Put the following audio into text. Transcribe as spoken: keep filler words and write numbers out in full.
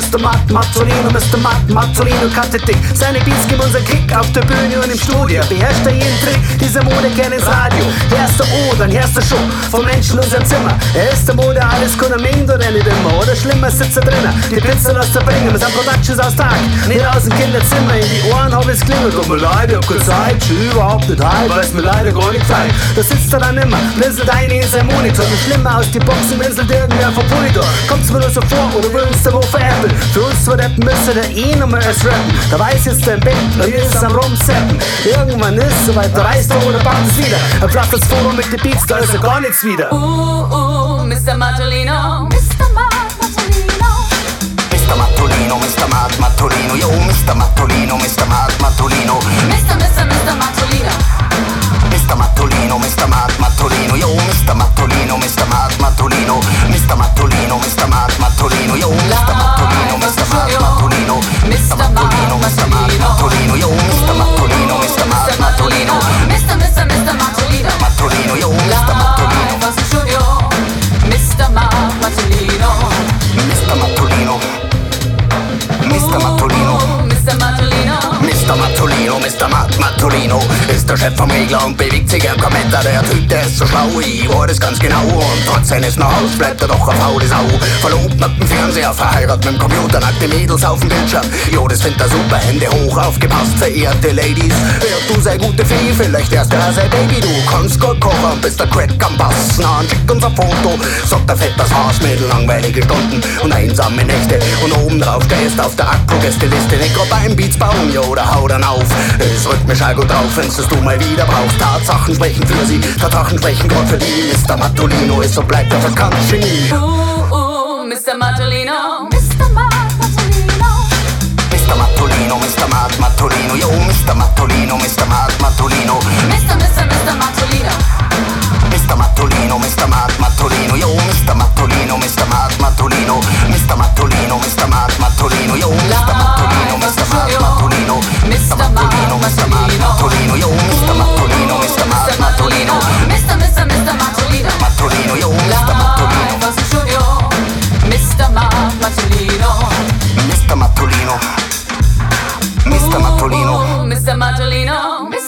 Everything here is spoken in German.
Mister Matt Mazzolino, Mister Matt Mazzolino cuttet dick. Seine Beats geben unseren Kick auf der Bühne und im Studio. Beherrscht er jeden Trick, diese Mode kennt ins Radio. Er ist der O, dann herrscht der Show vom Menschen in unserem Zimmer. Er ist der Mode, alles kann er mengen oder nicht immer. Oder schlimmer sitzt er drinnen, die Pizza lässt er bringen. Wir sind Productions aus Tag, nicht aus dem Kinderzimmer. In die Ohren hab ich's klingelt. Tut mir leid, ich hab keine Zeit, ich überhaupt nicht heim, weil's mir leider gar nicht gefällt. Da sitzt er dann immer, blinzelt eine in sein Monitor. Noch schlimmer aus die Boxen, blinzelt irgendwer vom Monitor. Kommt's mir nur so vor, oder willst du wo veräppeln? Für uns zwei Deppen müsste der eh noch mal erst rappen. Da weiß jetzt der im Bett und ist am Rumzappen. Irgendwann ist soweit, da reißt er oder baut es wieder. Er flacht das Foto mit den Beats, da ist er gar nichts wieder. Uh, uh, Mister Mattolino, Mister Matt Mattolino, Mister Mattolino, Mister Matt Mattolino, yo, Mister Mattolino, Mister Matt Mattolino, Mister, Mister, Mister Mattolino, Mister Mattolino, Mister Matt Mattolino, yo, Mister Mattolino, Mister Matt Mattolino, Mister Mattolino, Mister Matt Mattolino, yo, Mister Mattolino, Mister Matt Mattolino, Mister Mattolino, Mister Matt Mattolino, yo, Mister Mattolino, Mister Matt Mattolino, Mister, Mister, Mister Mattolino, Mattolino, yo, Mister Mattolino, live aus dem Studio, Mister Matt Mattolino, Mister Mattolino, Mister Mattolino, Mister Mattolino, Mister Mattolino, Mister Matt Mattolino ist der Chef vom Regler und bewegt sich am Kommentar. Der Typ, der ist so schlau, ich war das ganz genau. Und trotz seines Know-hows bleibt er doch eine faule Sau. Verlobt mit dem Fernseher, verheiratet mit dem Computer, nackte Mädels auf dem Bildschirm. Jo, das findet er super, Hände hoch, aufgepasst, verehrte Ladies. Hört du sei gute Fee, vielleicht erst er sei Baby. Du kannst gut kochen, bist der Crack am Bass. Na, und schick uns ein Foto, sagt der Fett das Haus mit langweilige Stunden und einsame Nächte. Und oben drauf stehst auf der Akku-Gästeliste. Nicht grad beim Beats bauen, jo, oder hau dann auf. Es rückt mich auch gut drauf, wenn's das du mal wieder brauchst. Tatsachen sprechen für sie, Tatsachen sprechen Gott für die. Mister Mattolino ist so bleibt er verkannt Genie. uh, uh, Mister Mattolino, Mister Matt Mattolino, Mister Mattolino, Mister Matt Mattolino, yo, Mister Mattolino, Mister Matt Mattolino, Mister, Mister, Mister Mattolino, Mister Mattolino, Mister Matt Mattolino, yo, Mister Mattolino, Mister Matt Mattolino, Mister Mattolino, Mister Matt Mattolino, yo, Mister Mattolino, Mister Matt Mattolino, Mister Mattolino, Mister Matt Mattolino, yo, Mister Mattolino, Mister Matt Mattolino, Mister, Mister, Mister Mattolino, Mattolino, yo, Mister Mattolino, live aus dem Studio, Mister Matt Mattolino, Mister Mattolino, Mister Mattolino, Mister Mattolino,